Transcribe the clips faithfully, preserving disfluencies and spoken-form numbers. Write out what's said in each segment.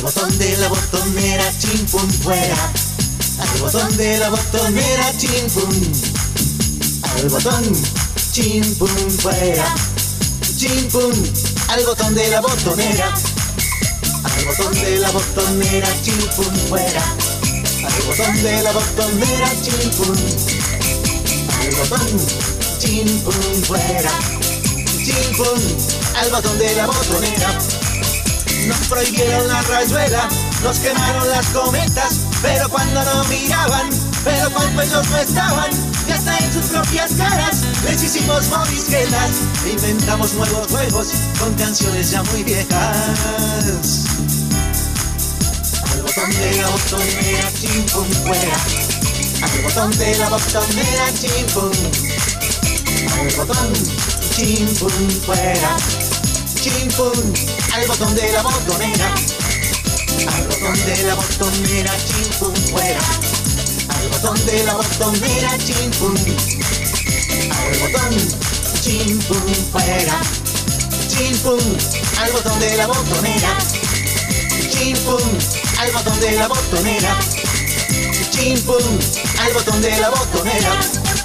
botón de la botonera, chin pum fuera. Al botón de la botonera, chin pum. Al botón, chin pum fuera. Chin pum, al botón de la botonera. Al botón de la botonera, chin pum fuera. Al botón de la botonera, chin pum. Al botón, chin pum fuera. Chin pum, al botón de la botonera. Nos prohibieron la rayuela, nos quemaron las cometas, pero cuando no miraban, pero cuando ellos no estaban, y hasta en sus propias caras les hicimos morisquetas. E inventamos nuevos juegos con canciones ya muy viejas. Al botón de la botonera, chin pum fuera. Al botón de la botonera, chin pum. Al botón, chin pum fuera. Chin pum, al botón de la botonera. Al botón de la botonera, chin pum fuera. Al botón de la botonera, chin pum. Al botón, chin pum fuera. Chin pum, al botón de la botonera. Chin pum, al botón de la botonera. Chin pum, al botón de la botonera.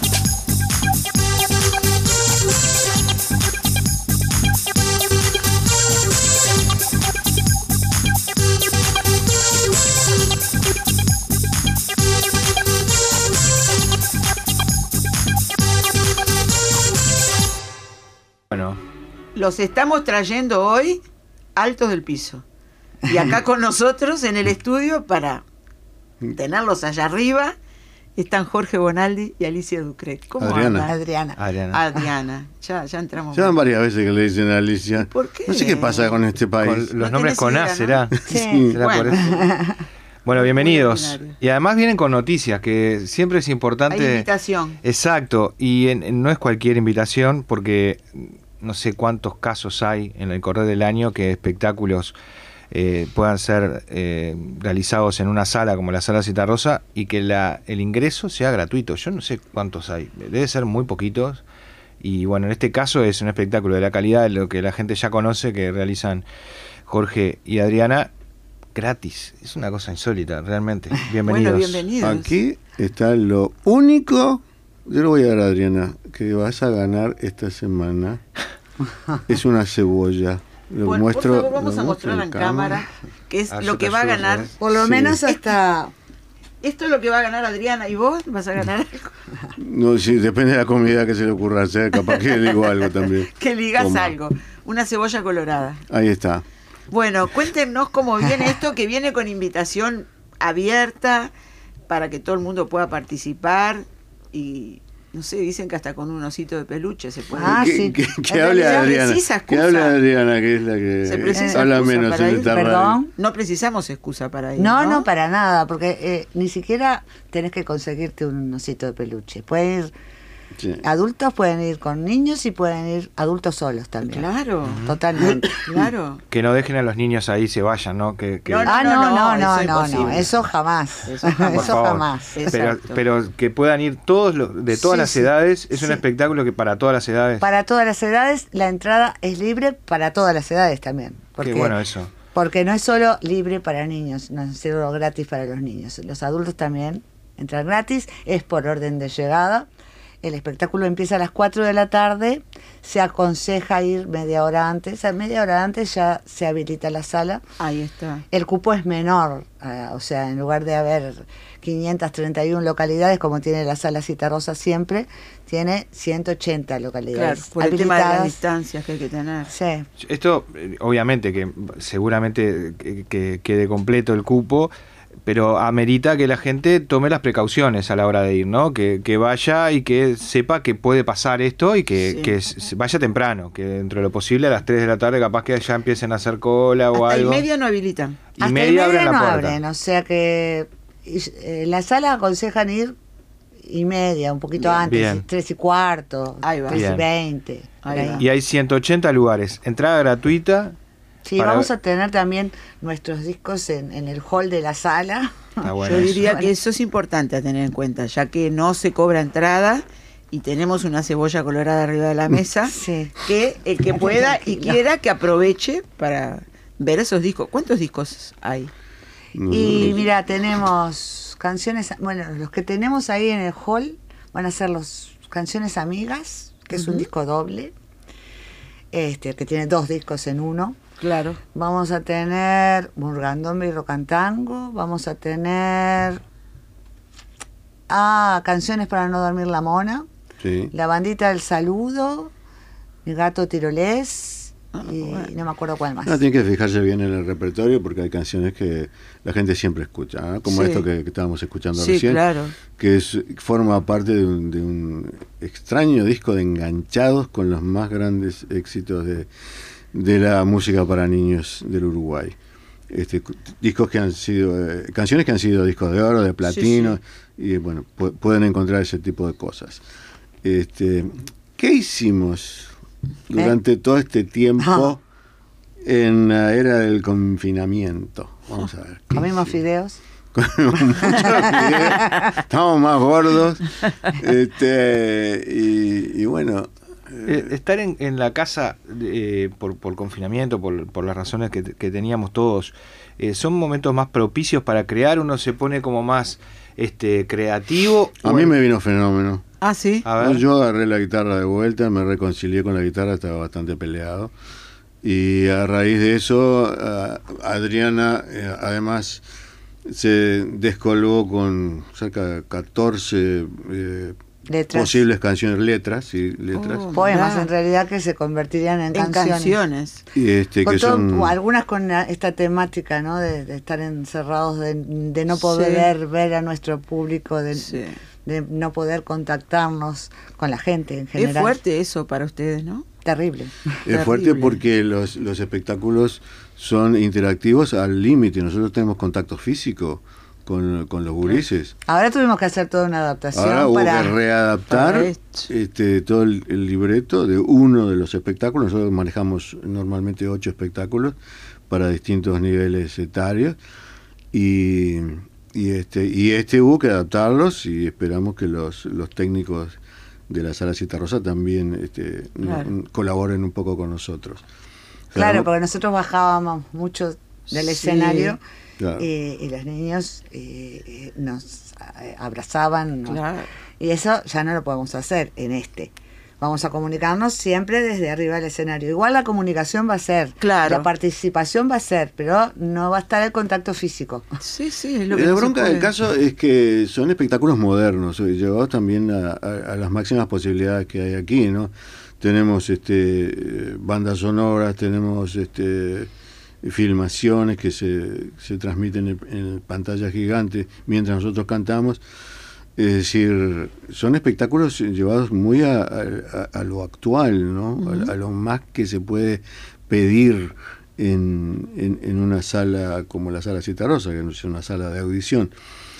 Los estamos trayendo hoy altos del piso. Y acá con nosotros en el estudio, para tenerlos allá arriba, están Jorge Bonaldi y Alicia Ducret. ¿Cómo Adriana. andan? Adriana. Adriana. Adriana. Ya, ya entramos. Ya van varias veces que le dicen a Alicia. ¿Por qué? No sé qué pasa con este país. Con los No nombres tenés con A, idea, ¿no? ¿será? Sí. ¿Será Bueno. por eso? Bueno, bienvenidos. Muy ordinario. Y además vienen con noticias, que siempre es importante. Hay invitación. Exacto, y en- en- no es cualquier invitación, porque no sé cuántos casos hay en el correr del año que espectáculos eh, puedan ser eh, realizados en una sala como la Sala Citarrosa y que la, el ingreso sea gratuito. Yo no sé cuántos hay, debe ser muy poquitos. Y bueno, en este caso es un espectáculo de la calidad de lo que la gente ya conoce, que realizan Jorge y Adriana, gratis. Es una cosa insólita, realmente. Bienvenidos. Bueno, bienvenidos. Aquí está lo único, yo lo voy a dar a Adriana, que vas a ganar esta semana. Es una cebolla. Lo Bueno, muestro, por favor, vamos lo a muestro mostrarla en cámara, que es Ah, yo lo te que va a ayudo, ganar. ¿sabes? Por lo Sí. menos hasta... Esto es lo que va a ganar Adriana. ¿Y vos vas a ganar algo? No, sí, depende de la comida que se le ocurra hacer, capaz que le digo algo también. Que digas Toma. algo. Una cebolla colorada. Ahí está. Bueno, cuéntenos cómo viene esto, que viene con invitación abierta para que todo el mundo pueda participar y, no sé, dicen que hasta con un osito de peluche se puede. Ah, que, sí. que, En que hable realidad Adriana. precisa Que excusa. hable Adriana, que es la Se que precisa habla excusa menos para en ir. esta radio. Perdón. No precisamos excusa para ir. No, No, no, para nada, porque eh, ni siquiera tenés que conseguirte un osito de peluche. Pueden ir Sí. adultos, pueden ir con niños y pueden ir adultos solos también. Claro, Totalmente. claro. Que no dejen a los niños ahí y se vayan, ¿no? Que, que- No, Ah, no, no, no, eso no, es no, imposible. eso jamás. Eso Eso, jamás. por favor. jamás. Pero, Exacto. pero que puedan ir todos los, de todas Sí, las sí. edades, es un Sí. espectáculo que para todas las edades. Para todas las edades, la entrada es libre para todas las edades también. Porque, Qué bueno eso. porque no es solo libre para niños, no es solo gratis para los niños. Los adultos también entran gratis, es por orden de llegada. El espectáculo empieza a las cuatro de la tarde, se aconseja ir media hora antes, a media hora antes ya se habilita la sala. Ahí está. El cupo es menor, eh, o sea, en lugar de haber quinientas treinta y una localidades, como tiene la Sala Citarrosa siempre, tiene ciento ochenta Claro, localidades por el tema de las habilitadas. distancias que hay que tener. Sí. Esto, eh, obviamente, que seguramente que, que quede completo el cupo, pero amerita que la gente tome las precauciones a la hora de ir, ¿no? Que, que vaya y que sepa que puede pasar esto y que, Sí. que s- vaya temprano, que dentro de lo posible a las tres de la tarde capaz que ya empiecen a hacer cola o Hasta y algo. media no habilitan. Y Hasta media y abren la no puerta. abren, o sea que y, eh, la sala aconsejan ir y media, un poquito Bien. antes, Bien. tres y cuarto, Ahí va. tres y Bien. veinte. por Ahí ahí. va. Y hay ciento ochenta lugares, entrada gratuita. Sí, para- vamos a tener también nuestros discos en, en el hall de la sala. Está bueno Yo eso. diría Bueno. que eso es importante a tener en cuenta, ya que no se cobra entrada y tenemos una cebolla colorada arriba de la mesa, Sí. que el que pueda y Tranquila. quiera que aproveche para ver esos discos. ¿Cuántos discos hay? Y mira, tenemos canciones, bueno, los que tenemos ahí en el hall van a ser los Canciones Amigas, que es Ujú. un disco doble, este, que tiene dos discos en uno. Claro. Vamos a tener Murgandombe y Rock and Tango, vamos a tener ah, Canciones para no dormir la mona, Sí. La Bandita del Saludo, Mi Gato Tirolés, Ah, y bueno. no me acuerdo cuál más. No, tiene que fijarse bien en el repertorio porque hay canciones que la gente siempre escucha, ¿no? Como Sí. esto que, que estábamos escuchando Sí, recién, claro. que es, forma parte de un, de un extraño disco de enganchados con los más grandes éxitos de, de la música para niños del Uruguay. Este, cu- discos que han sido, eh, canciones que han sido discos de oro, de platino, y bueno, pu- pueden encontrar ese tipo de cosas. Este, ¿qué hicimos durante todo este tiempo en la era del confinamiento? Vamos a ver. ¿qué Comimos hicimos? fideos. Comimos muchos fideos, estamos más gordos, este, y, y bueno, Eh, estar en, en la casa eh, por, por confinamiento, por, por las razones que, que teníamos todos, eh, son momentos más propicios para crear. Uno se pone como más este creativo. a o mí el- me vino fenómeno. Ah, sí. A ver. Yo agarré la guitarra de vuelta, me reconcilié con la guitarra, estaba bastante peleado. Y a raíz de eso, a- Adriana, eh, además, se descolgó con cerca de catorce eh, Letras. posibles canciones, letras, sí, letras. Oh. Poemas Mirá. en realidad que se convertirían en, En canciones. canciones. Y este, Con que todo- son... algunas con la- esta temática, ¿no? De, de estar encerrados, de, de no poder ver a nuestro público, de, Sí. de no poder contactarnos con la gente en Es general. fuerte eso para ustedes, ¿no? Terrible. Es fuerte Terrible. porque los, los espectáculos son interactivos al límite. Nosotros tenemos contacto físico con, con los gurises. Ahora tuvimos que hacer toda una adaptación Ahora hubo para... que readaptar para esto. este, todo el, el libreto de uno de los espectáculos. Nosotros manejamos normalmente ocho espectáculos para distintos niveles etarios. Y, y, este, y este hubo que adaptarlos y esperamos que los, los técnicos de la Sala Citarrosa también este, Claro. no- colaboren un poco con nosotros. O sea, Claro, ¿no? porque nosotros bajábamos mucho del Sí. escenario Claro. y, y los niños eh, eh, nos eh, abrazaban. nos- Claro. Y eso ya no lo podemos hacer en este. Vamos a comunicarnos siempre desde arriba del escenario. Igual la comunicación va a ser, Claro. la participación va a ser, pero no va a estar el contacto físico. Sí, sí, es lo que La no se bronca del puede. caso es que son espectáculos modernos, eh, llevados también a, a- a las máximas posibilidades que hay aquí, ¿no? Tenemos este eh, bandas sonoras, tenemos este filmaciones que se, se transmiten en, en pantalla gigante mientras nosotros cantamos. Es decir, son espectáculos llevados muy a, a- a lo actual, ¿no? A- a, lo más que se puede pedir en, en, en una sala como la Sala Citarrosa, que no es una sala de audición.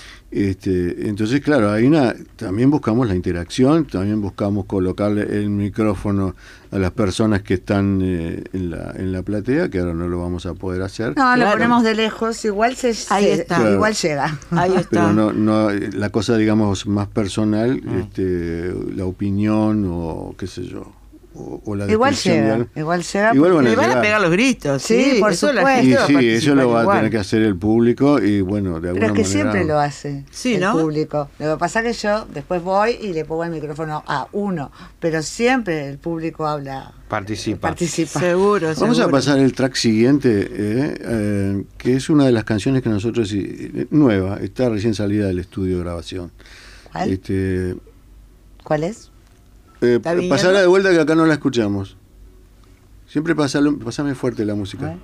Este, entonces, claro, hay una, también buscamos la interacción, también buscamos colocarle el micrófono a las personas que están eh, en, la, en la platea, que ahora no lo vamos a poder hacer. No, lo Claro. ponemos de lejos, igual se, Ahí se- está. igual llega. Ahí está. Pero no, no, la cosa, digamos, más personal, este, la opinión o qué sé yo, o, o la Igual descripción de llega, algo. igual llega. Igual porque- van Le van a llegar. pegar los gritos. Sí, Sí, por eso la supuesto. gente Y va a sí, eso participar lo va a igual. tener que hacer el público y bueno, de alguna Pero es que manera... siempre lo hace Sí, el ¿no? público. Lo que pasa es que yo después voy y le pongo el micrófono a uno, pero siempre el público habla, Participa. participa. Seguro, Vamos seguro. a pasar el track siguiente, eh, eh, que es una de las canciones que nosotros, eh, nueva, está recién salida del estudio de grabación. ¿Cuál? Este, ¿Cuál es? eh, ¿Está viniendo? pasala de vuelta que acá no la escuchamos. Siempre pasalo, pasame fuerte la A música. ver.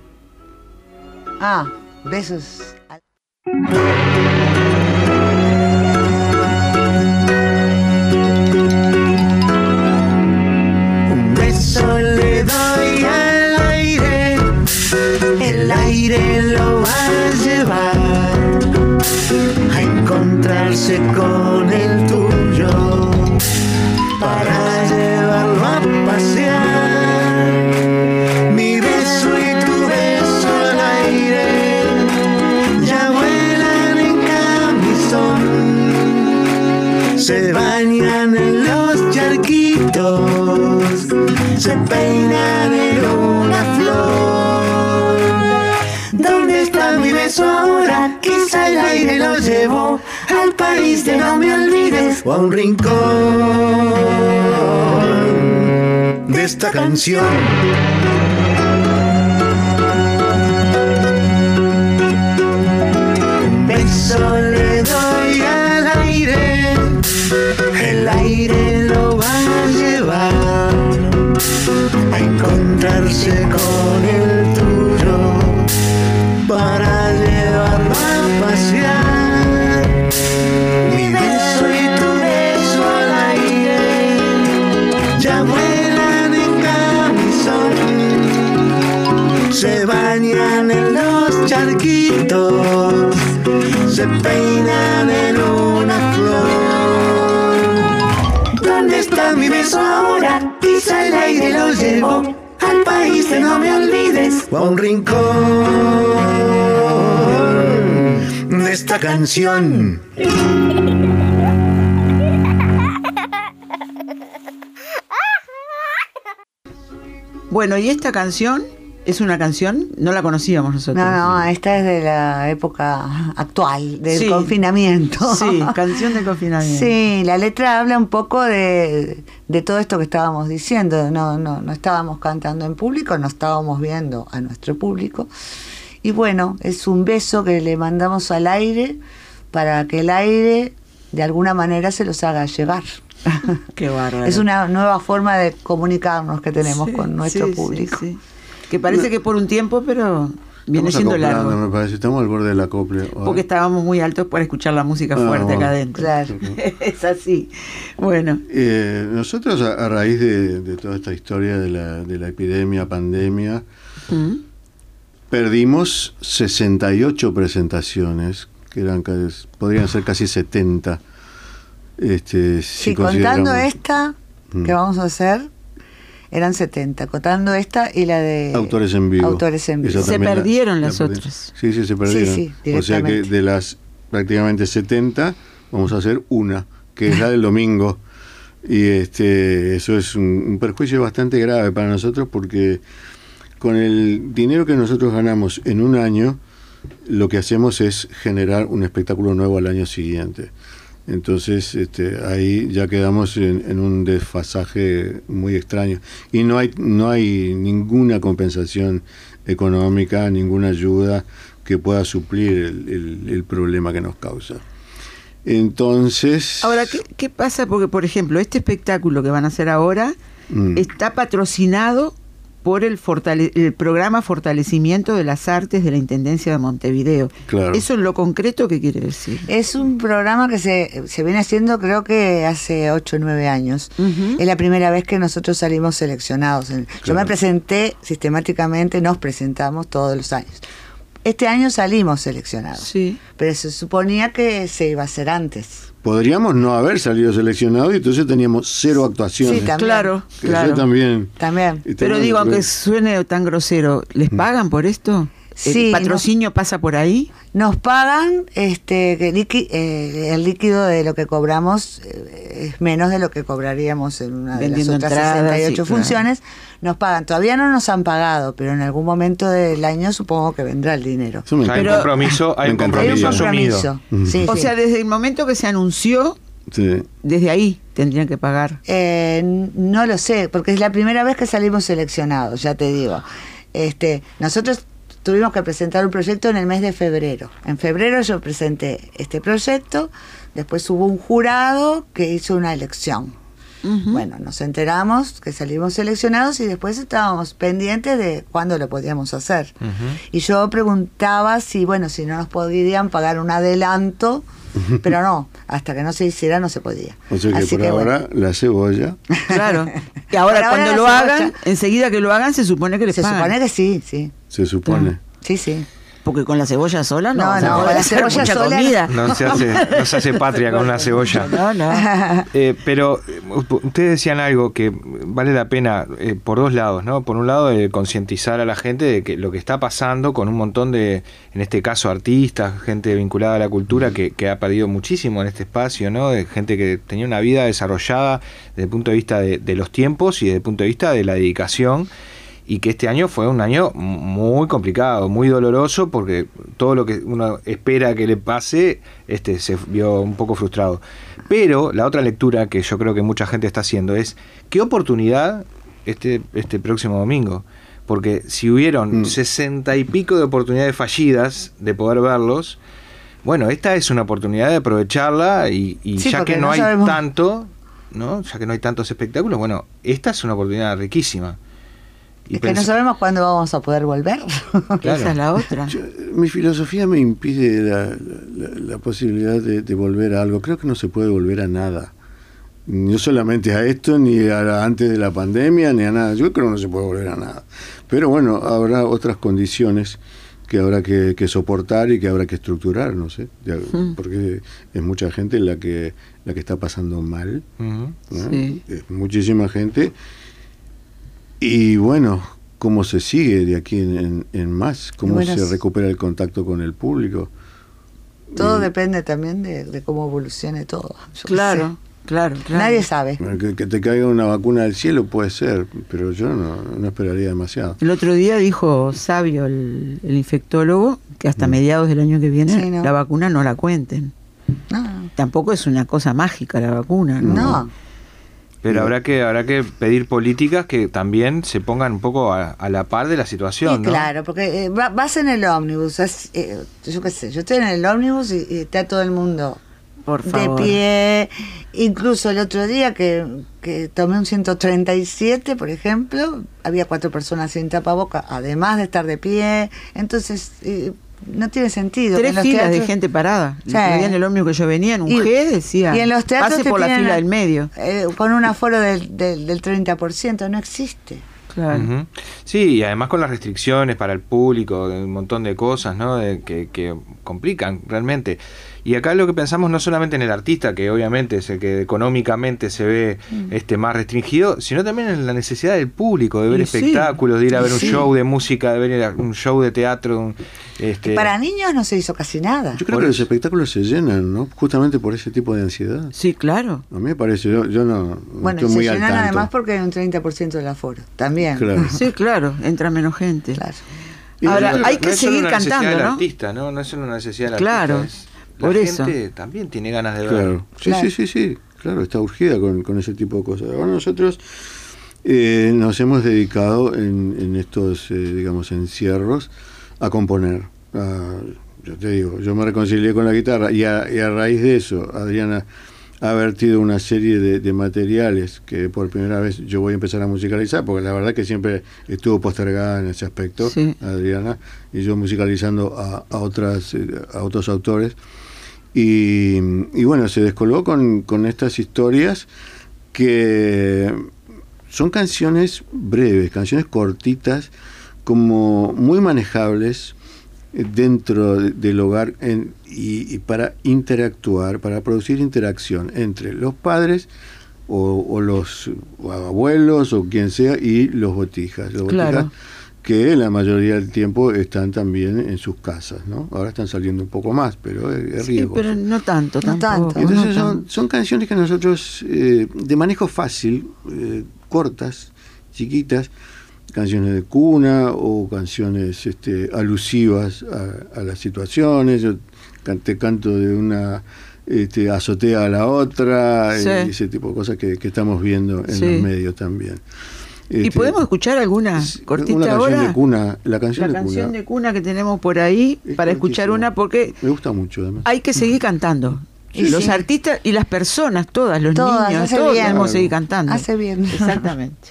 Ah, besos. al- Un beso le doy al aire, el aire lo va a llevar a encontrarse con el tuyo para llevarlo a pasear. Mi beso y tu beso al aire ya vuelan en camisón, se bañan en los charquitos, se peinan en una flor beso ahora, quizá el aire lo llevo al país de no me olvides o a un rincón de esta canción. Un beso le doy al aire, el aire lo va a llevar a encontrarse con el tuyo para llevarlo a pasear. Mi beso y tu beso al aire ya vuelan en camisón, se bañan en los charquitos, se peinan en una flor. ¿Dónde está mi beso ahora? Quizá el aire lo llevo al país de no me olvides o a un rincón de esta canción. Bueno, y esta canción es una canción, no la conocíamos nosotros. No, no, esta es de la época actual, del Sí. confinamiento. Sí, canción de confinamiento. Sí, la letra habla un poco de, de todo esto que estábamos diciendo. No, no, no estábamos cantando en público, no estábamos viendo a nuestro público. Y bueno, es un beso que le mandamos al aire para que el aire de alguna manera se los haga llegar. Qué bárbaro. Es una nueva forma de comunicarnos que tenemos Sí, con nuestro sí, sí, público. sí. Que parece que por un tiempo, pero viene Estamos siendo acoplando, largo. me parece, estamos al borde del acople. Porque estábamos muy altos para escuchar la música Ah, fuerte bueno. acá adentro. Claro. Es así. Bueno, Eh, nosotros a, a raíz de, de toda esta historia de la, de la epidemia, pandemia, ¿Mm? perdimos sesenta y ocho presentaciones, que eran casi- podrían ser casi setenta. Este, si Sí, contando consideramos- esta Mm. que vamos a hacer, eran setenta. Contando esta y la de Autores en vivo. Autores en vivo. Esa Se también la- perdieron la las perdimos. otras. Sí, sí, se perdieron. Sí, sí, o sea que directamente. de las prácticamente setenta, vamos a hacer una, que es la del domingo. Y este eso es un, un perjuicio bastante grave para nosotros porque con el dinero que nosotros ganamos en un año, lo que hacemos es generar un espectáculo nuevo al año siguiente. Entonces, este, ahí ya quedamos en, en un desfasaje muy extraño. Y no hay, no hay ninguna compensación económica, ninguna ayuda que pueda suplir el, el- el problema que nos causa. Entonces... ahora, ¿qué, qué pasa? Porque, por ejemplo, este espectáculo que van a hacer ahora mm, está patrocinado por el, fortale- el programa Fortalecimiento de las Artes de la Intendencia de Montevideo. Claro. ¿Eso en lo concreto qué quiere decir? Es un programa que se, se viene haciendo creo que hace ocho o nueve años. Ujú. Es la primera vez que nosotros salimos seleccionados. Yo Claro. me presenté sistemáticamente, nos presentamos todos los años. Este año salimos seleccionados, Sí. pero se suponía que se iba a hacer antes. Podríamos no haber salido seleccionados y entonces teníamos cero actuaciones. Sí, también. Claro, Que claro. eso también... También. Está Pero bueno, digo, aunque pero- suene tan grosero, ¿les pagan por esto? Sí, ¿El patrocinio pasa por ahí? Nos pagan este que liqui- eh, el líquido de lo que cobramos eh, es menos de lo que cobraríamos en una de las Vendiendo otras entradas, sesenta y ocho sí, claro. funciones. Nos pagan. Todavía no nos han pagado, pero en algún momento del año supongo que vendrá el dinero. Eso me Hay encanta. un compromiso, hay Me un encantaría. Hay un compromiso asumido. compromiso. Sí, O sí. sea, desde el momento que se anunció, Sí. desde ahí tendrían que pagar. Eh, no lo sé, porque es la primera vez que salimos seleccionados, ya te digo. Este, nosotros tuvimos que presentar un proyecto en el mes de febrero. En febrero yo presenté este proyecto, después hubo un jurado que hizo una elección. Ujú. Bueno, nos enteramos que salimos seleccionados y después estábamos pendientes de cuándo lo podíamos hacer. Ujú. Y yo preguntaba si, bueno, si no nos podían pagar un adelanto, pero no, hasta que no se hiciera no se podía. O sea que Así por que, bueno. ahora la cebolla... Claro. Y ahora, Por ahora cuando la lo cebolla- hagan, enseguida que lo hagan, se supone que les Se pagan. supone que sí, sí. Se supone. Sí, sí. Porque con la cebolla sola no, No, se no, puede con la hacer cebolla mucha sola comida. No se hace, no se hace patria con una cebolla. No, no. Eh, pero eh, ustedes decían algo que vale la pena eh, por dos lados, ¿no? Por un lado, eh, concientizar a la gente de que lo que está pasando con un montón de, en este caso, artistas, gente vinculada a la cultura que, que ha perdido muchísimo en este espacio, ¿no? De gente que tenía una vida desarrollada desde el punto de vista de, de los tiempos y desde el punto de vista de la dedicación. y que este año fue un año muy complicado, muy doloroso, porque todo lo que uno espera que le pase este se vio un poco frustrado. Pero la otra lectura que yo creo que mucha gente está haciendo es qué oportunidad este, este próximo domingo, porque si hubieron mm. sesenta y pico de oportunidades fallidas de poder verlos, bueno, esta es una oportunidad de aprovecharla y, y sí, ya que no, no hay sabemos. tanto, ¿no? Ya que no hay tantos espectáculos, bueno, esta es una oportunidad riquísima. Y es que no sabemos cuándo vamos a poder volver. Claro. Esa es la otra. Yo, mi filosofía me impide la, la, la posibilidad de, de volver a algo. Creo que no se puede volver a nada. No solamente a esto, ni a antes de la pandemia, ni a nada. Yo creo que no se puede volver a nada. Pero bueno, habrá otras condiciones que habrá que, que soportar y que habrá que estructurar, no sé. Porque es mucha gente la que, la que está pasando mal. Uh-huh. ¿no? Sí. Es muchísima gente. Y bueno, ¿cómo se sigue de aquí en, en, en más? ¿Cómo bueno, se recupera el contacto con el público? Todo y, depende también de, de cómo evolucione todo. Claro, claro, claro. Nadie sabe. Que, que te caiga una vacuna del cielo puede ser, pero yo no, no esperaría demasiado. El otro día dijo Sabio, el, el infectólogo, que hasta mm. mediados del año que viene sí, ¿no? la vacuna no la cuenten. No. Tampoco es una cosa mágica la vacuna, ¿no? No. Pero habrá que habrá que pedir políticas que también se pongan un poco a, a la par de la situación, ¿no? Claro, porque eh, vas en el ómnibus, es, eh, yo qué sé, yo estoy en el ómnibus y, y está todo el mundo por favor. De pie. Incluso el otro día que, que tomé un ciento treinta y siete, por ejemplo, había cuatro personas sin tapaboca, además de estar de pie. Entonces... Eh, no tiene sentido. Tres filas teatros... de gente parada. Sí. En el ómnibus que yo venía, en un y, G decía, y en los teatros pase por la fila del medio. Eh, con un aforo del, del, del treinta por ciento, no existe. Claro. Uh-huh. Sí, y además con las restricciones para el público, un montón de cosas, ¿no? De, que, que complican realmente. Y acá lo que pensamos no solamente en el artista, que obviamente es el que económicamente se ve mm. este más restringido, sino también en la necesidad del público, de ver y espectáculos, sí. de ir a ver sí. un show de música, de ver un show de teatro. Un, este... Para niños no se hizo casi nada. Yo creo por que eso. Los espectáculos se llenan, ¿no? Justamente por ese tipo de ansiedad. Sí, claro. A mí me parece, yo, yo no, bueno, no estoy muy al tanto. Bueno, se llenan además porque hay un treinta por ciento del aforo, también. Claro. Sí, claro, entra menos gente. Claro. Ahora, no, hay que no seguir es cantando, del ¿no? Artista, ¿no? No es una necesidad del claro. artista. Claro. La Por gente eso. también tiene ganas de claro. ver. Sí, claro. sí, sí, sí, claro, está urgida con, con ese tipo de cosas. Ahora nosotros eh, nos hemos dedicado en, en estos, eh, digamos, encierros a componer. A, yo te digo, yo me reconcilié con la guitarra y a, y a raíz de eso, Adriana ha vertido una serie de, de materiales que por primera vez yo voy a empezar a musicalizar, porque la verdad que siempre estuvo postergada en ese aspecto, sí. Adriana, y yo musicalizando a, a otras a otros autores. Y, y bueno, se descolgó con, con estas historias que son canciones breves, canciones cortitas, como muy manejables dentro de, del hogar en, y, y para interactuar, para producir interacción entre los padres o, o los o abuelos o quien sea y los botijas, los claro. botijas que la mayoría del tiempo están también en sus casas, ¿no? Ahora están saliendo un poco más, pero es, es sí, riesgo. pero no tanto, no tanto. Entonces no son, tanto. son canciones que nosotros, eh, de manejo fácil, eh, cortas, chiquitas, canciones de cuna o canciones este, alusivas a, a las situaciones. Yo te canto de una este, azotea a la otra, sí. y ese tipo de cosas que, que estamos viendo en sí. los medios también. Este, ¿Y podemos escuchar alguna cortita una canción ahora? De cuna, la canción, la de, canción cuna. de cuna que tenemos por ahí, es para escuchar una, porque me gusta mucho además. Hay que seguir cantando. Sí, los sí. artistas y las personas, todas, los todas, niños, todos bien. debemos seguir cantando. Hace bien. Exactamente.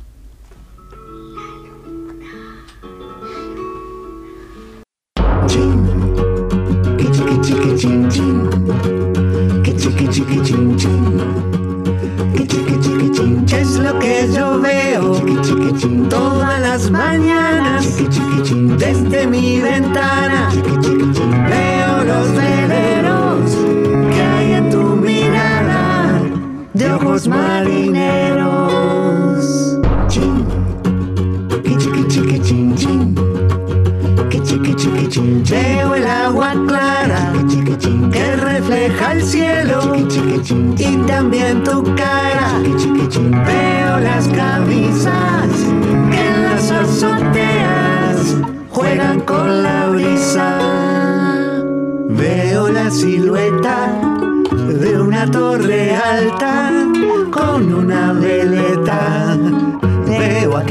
Es lo que yo veo todas las mañanas desde mi ventana. Veo los veleros que hay en tu mirada de ojos marineros. Veo el agua clara que refleja el cielo y también tu cara. Veo las camisas que en las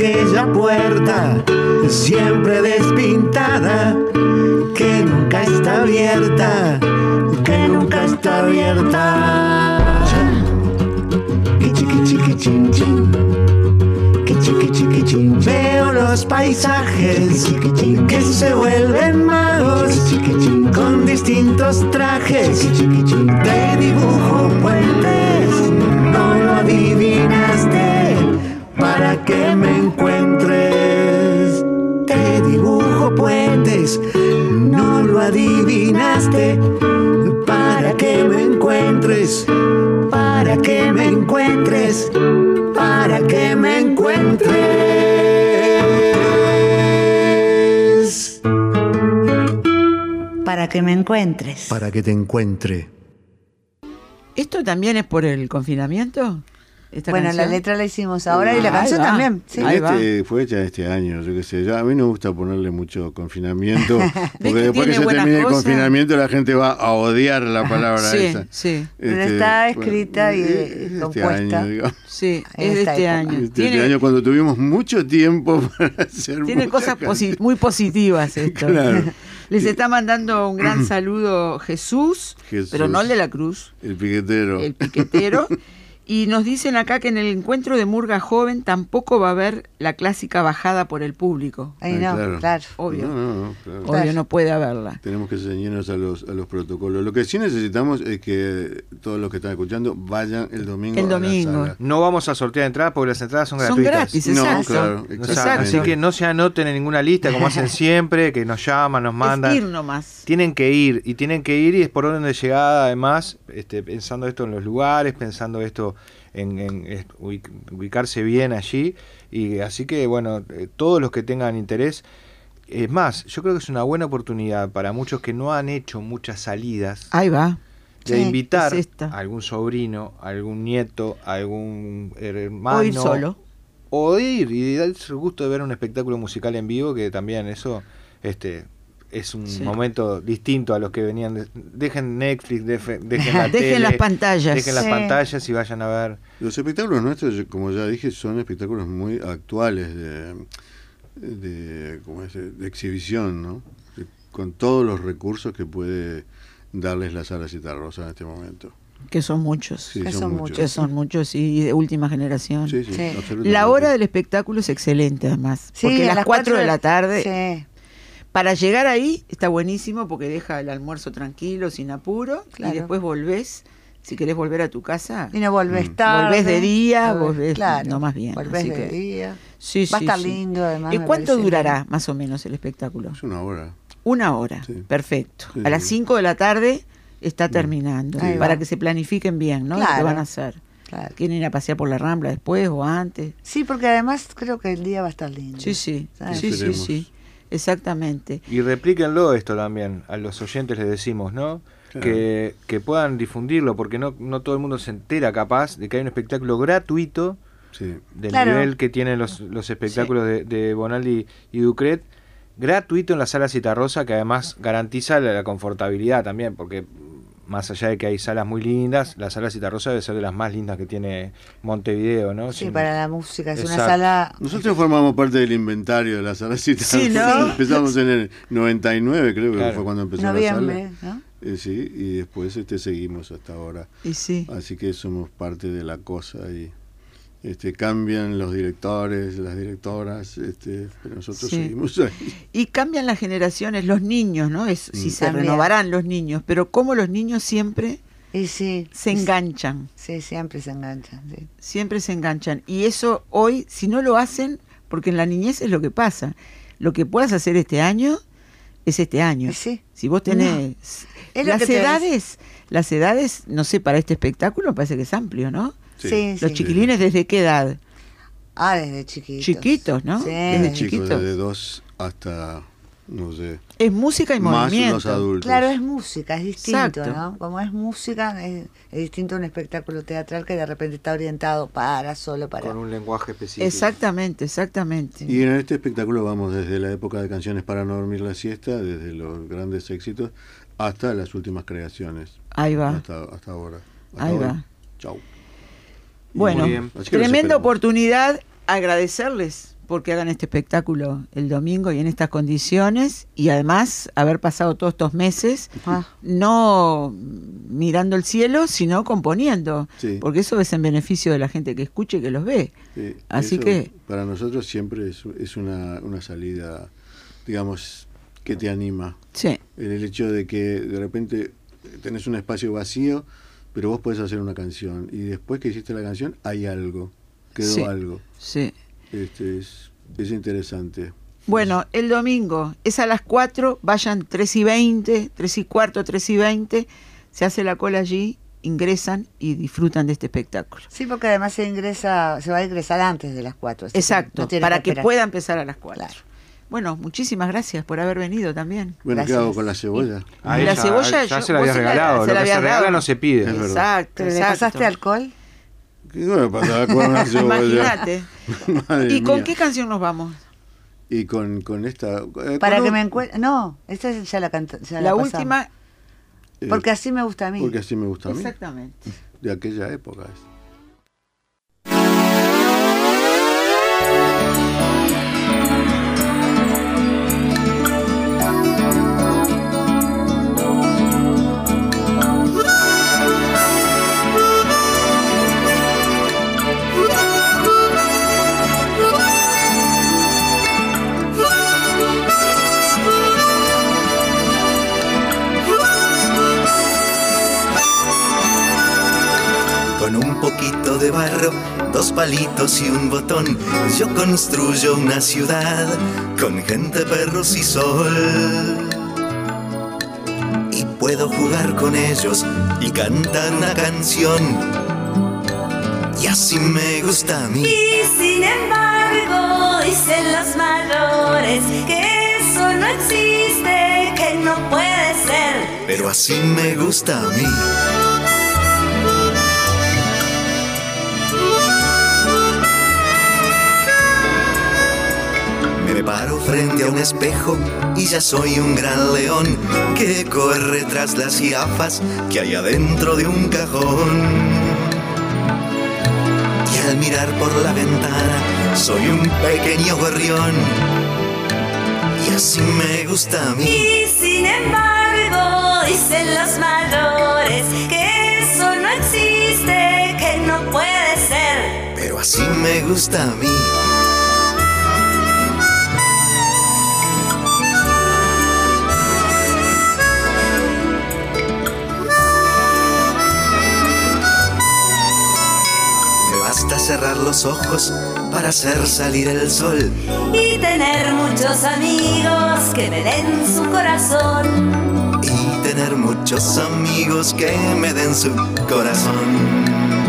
aquella puerta siempre despintada, que nunca está abierta, que nunca está abierta. Que chiqui chiqui chin chin, que chiqui chiqui chin. Veo los paisajes que se vuelven magos con distintos trajes de dibujo puentes. No lo adivinaste, para que me encuentres. Te dibujo puentes, no lo adivinaste, para que me encuentres, para que me encuentres, para que me encuentres. Para que me encuentres. Para que te encuentre. ¿Esto también es por el confinamiento? ¿Esta Bueno, canción? la letra la hicimos ahora y la Ahí canción va. también. Sí. Ahí va. Este, fue hecha este año, yo qué sé. Ya, a mí no me gusta ponerle mucho confinamiento, ¿Ves porque que después que tiene se buenas termine el cosas? confinamiento la gente va a odiar la palabra Sí, esa. sí, Pero Este, está escrita y eh, este compuesta. año, digamos. sí, En es de esta este época. año. Este, Tiene, este año cuando tuvimos mucho tiempo para hacer tiene mucha cosas cantidad. posi- muy positivas esto. Claro. Les está mandando un gran saludo Jesús, Jesús. pero no el de la cruz, El piquetero. el piquetero. Y nos dicen acá que en el encuentro de Murga Joven tampoco va a haber la clásica bajada por el público. Ay, Ah, no, claro. claro. Obvio. No, no, no, claro. Obvio, no puede haberla. Tenemos que ceñirnos a los, a los protocolos. Lo que sí necesitamos es que todos los que están escuchando vayan el domingo. El a la domingo. sala. No vamos a sortear entradas porque las entradas son Son gratuitas. gratis, No, exacto. claro, O sea, Exacto. así que no se anoten en ninguna lista como hacen siempre, que nos llaman, nos mandan. Es ir nomás. Tienen que ir, y tienen que ir y es por orden de llegada, además, este, pensando esto en los lugares, pensando esto en, en, en ubic- ubicarse bien allí, y así que, bueno, eh, todos los que tengan interés, es más, yo creo que es una buena oportunidad para muchos que no han hecho muchas salidas, Ahí va. de Sí, invitar es esta. a algún sobrino, a algún nieto, a algún hermano, O ir solo. o ir y darse el gusto de ver un espectáculo musical en vivo, que también eso este es un Sí. momento distinto a los que venían de- dejen Netflix, defe- dejen la Dejen tele, las pantallas. dejen las Sí. pantallas y vayan a ver. Los espectáculos nuestros, yo- como ya dije, son espectáculos muy actuales de, de, ¿cómo es? de exhibición, ¿no? De- con todos los recursos que puede darles la Sala Citarrosa en este momento. Que son muchos. Sí, Que son, son muchos. Que son muchos y de última generación. Sí, sí, Sí. absolutamente. La hora del espectáculo es excelente, además. Sí, porque a a las cuatro de la tarde, Sí, para llegar ahí, está buenísimo porque deja el almuerzo tranquilo, sin apuro, Claro. y después volvés. Si querés volver a tu casa, y no volvés Mm. tarde. Volvés de día, Volvés- volvés- claro, no, más bien, Volvés así de que- día. sí, Va a sí, estar sí. lindo, además. ¿Y me cuánto parece durará, bien. más o menos, el espectáculo? Es una hora. Una hora. Sí. Perfecto. Sí, a las sí. cinco de la tarde está terminando. Ahí Para va. que se planifiquen bien, ¿no? Lo que Claro. van a hacer. Claro. ¿Quieren ir a pasear por la Rambla después o antes? Sí, porque además creo que el día va a estar lindo. Sí, sí. ¿Sabes? Sí, sí, Esperemos. sí. Exactamente. Y replíquenlo esto también, a los oyentes les decimos, ¿no? Claro. Que, que puedan difundirlo, porque no, no todo el mundo se entera capaz de que hay un espectáculo gratuito Sí. del Claro. nivel que tienen los, los espectáculos de, de Bonaldi y Ducret, gratuito en la Sala Citarrosa, que además garantiza la, la confortabilidad también, porque más allá de que hay salas muy lindas, la Sala Citarrosa debe ser de las más lindas que tiene Montevideo, ¿no? Sí, Sin- para la música. Es una Exacto. sala. Nosotros formamos parte del inventario de la Sala Citarrosa. Sí, ¿no? Empezamos en el noventa y nueve, creo que Claro. fue cuando empezó la Noviembre, sala. ¿no? Eh, sí, y después este seguimos hasta ahora. Y sí. Así que somos parte de la cosa y este cambian los directores, las directoras, este, pero nosotros Sí. seguimos ahí. Y cambian las generaciones, los niños, ¿no? Es, si Mm. se También. renovarán los niños, pero como los niños siempre Y sí. se enganchan, Sí, siempre se enganchan. Sí. siempre se enganchan. Y eso hoy, si no lo hacen, porque en la niñez es lo que pasa, lo que puedas hacer este año es este año. Y sí. Si vos tenés Es lo las que te edades, las edades, no sé, para este espectáculo me parece que es amplio, ¿no? Sí. Sí, Los sí. chiquilines, ¿desde qué edad? Ah, desde chiquitos. Chiquitos, ¿no? Sí. Desde Chicos, chiquitos. desde dos hasta, no sé, Es música y más movimiento. los adultos. Claro, es música, es distinto, Exacto. ¿no? Como es música, es, es distinto a un espectáculo teatral que de repente está orientado para, solo para... con un lenguaje específico. Exactamente, exactamente. Y en este espectáculo vamos desde la época de canciones para no dormir la siesta, desde los grandes éxitos, hasta las últimas creaciones. Ahí va. Hasta, hasta ahora. Hasta Ahí hoy. va. Chau. Bueno, Muy bien. Así que los tremenda esperamos. oportunidad, agradecerles porque hagan este espectáculo el domingo y en estas condiciones, y además haber pasado todos estos meses Ah. no mirando el cielo, sino componiendo, Sí. porque eso es en beneficio de la gente que escucha y que los ve. Sí, Así eso que- para nosotros siempre es, es una, una salida, digamos, que te anima. Sí, En el hecho de que de repente tenés un espacio vacío, pero vos podés hacer una canción. Y después que hiciste la canción, hay algo. Quedó Sí. algo. sí. Este, es, es interesante. Bueno, el domingo es a las cuatro, vayan tres y veinte, tres y cuarto, tres y veinte, se hace la cola allí, ingresan y disfrutan de este espectáculo. Sí, porque además se ingresa, se va a ingresar antes de las cuatro. así que Exacto, no tiene para que esperar. pueda empezar a las cuatro. Claro. Bueno, muchísimas gracias por haber venido también. Bueno, ¿qué Gracias. hago con la cebolla? A Y la ella, cebolla, ya yo- se la vos habías se la- regalado. se Lo la que se habías regala dado. no se pide. Es verdad. Exacto, ¿Pero le exacto. pasaste alcohol? ¿Qué bueno pasaba con una cebolla? Imagínate. Madre ¿Y con mía. qué canción nos vamos? Y con, con esta... eh, Para con que un- me encuentre... No, esta ya la canta, ya La pasamos. última, eh, Porque así me gusta a mí. Porque así me gusta a mí. exactamente. De aquella época. es. Con un poquito de barro, dos palitos y un botón, yo construyo una ciudad con gente, perros y sol. Y puedo jugar con ellos y cantar una canción. Y así me gusta a mí. Y sin embargo dicen los mayores que eso no existe, que no puede ser. Pero así me gusta a mí. Me paro frente a un espejo y ya soy un gran león que corre tras las jirafas que hay adentro de un cajón. Y al mirar por la ventana soy un pequeño gorrión. Y así me gusta a mí. Y sin embargo dicen los mayores que eso no existe, que no puede ser. Pero así me gusta a mí. Me basta cerrar los ojos para hacer salir el sol. Y tener muchos amigos que me den su corazón. Y tener muchos amigos que me den su corazón.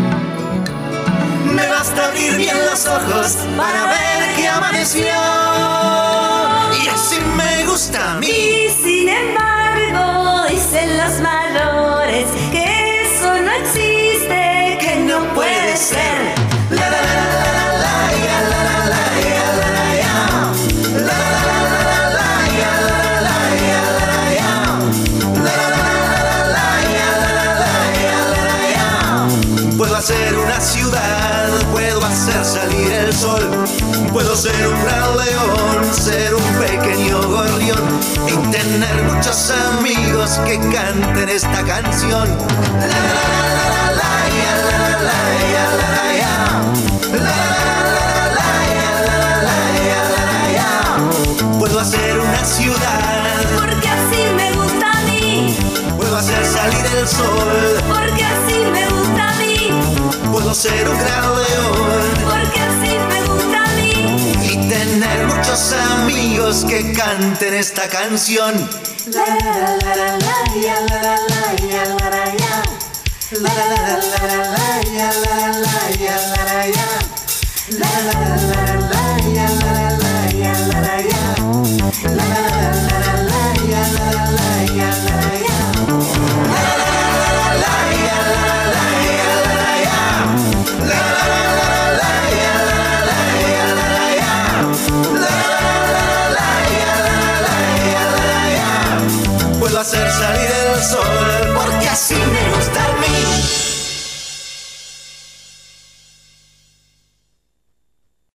Me basta abrir bien los ojos para ver que amaneció. Y así me gusta a mí. Y sin embargo dicen los mayores que eso no existe, que no puede ser. La la la la la ya, la la la ya, la la ya. La la la la la ya, la la la ya, la la ya. La la la la ya, la la ya, la la ya. Puedo hacer una ciudad, puedo hacer salir el sol. Puedo ser un gran león, ser un pequeño gorrión y tener muchos amigos que canten esta canción. La la la la la ya, la la la ya, la la ya. La la la ya, la la ya, la la ya. Puedo hacer una ciudad, Porque así me gusta a mí, puedo hacer salir el sol. porque así me gusta a mí, Puedo ser un gran león porque así me gusta a mí. y tener muchos amigos que canten esta canción. La la la la la ya, la la la ya, la la ya. La la la la la la ya, la la la ya, la la ya. La la la la la ya, la la la ya, la la ya. La la la la la ya, la la la ya, la la ya. La la la la ya, la la la ya, la la ya. La la la la ya, la la la ya, la la ya. La la la ya, la la la ya, la la ya. Puedo hacer salir el sol porque así me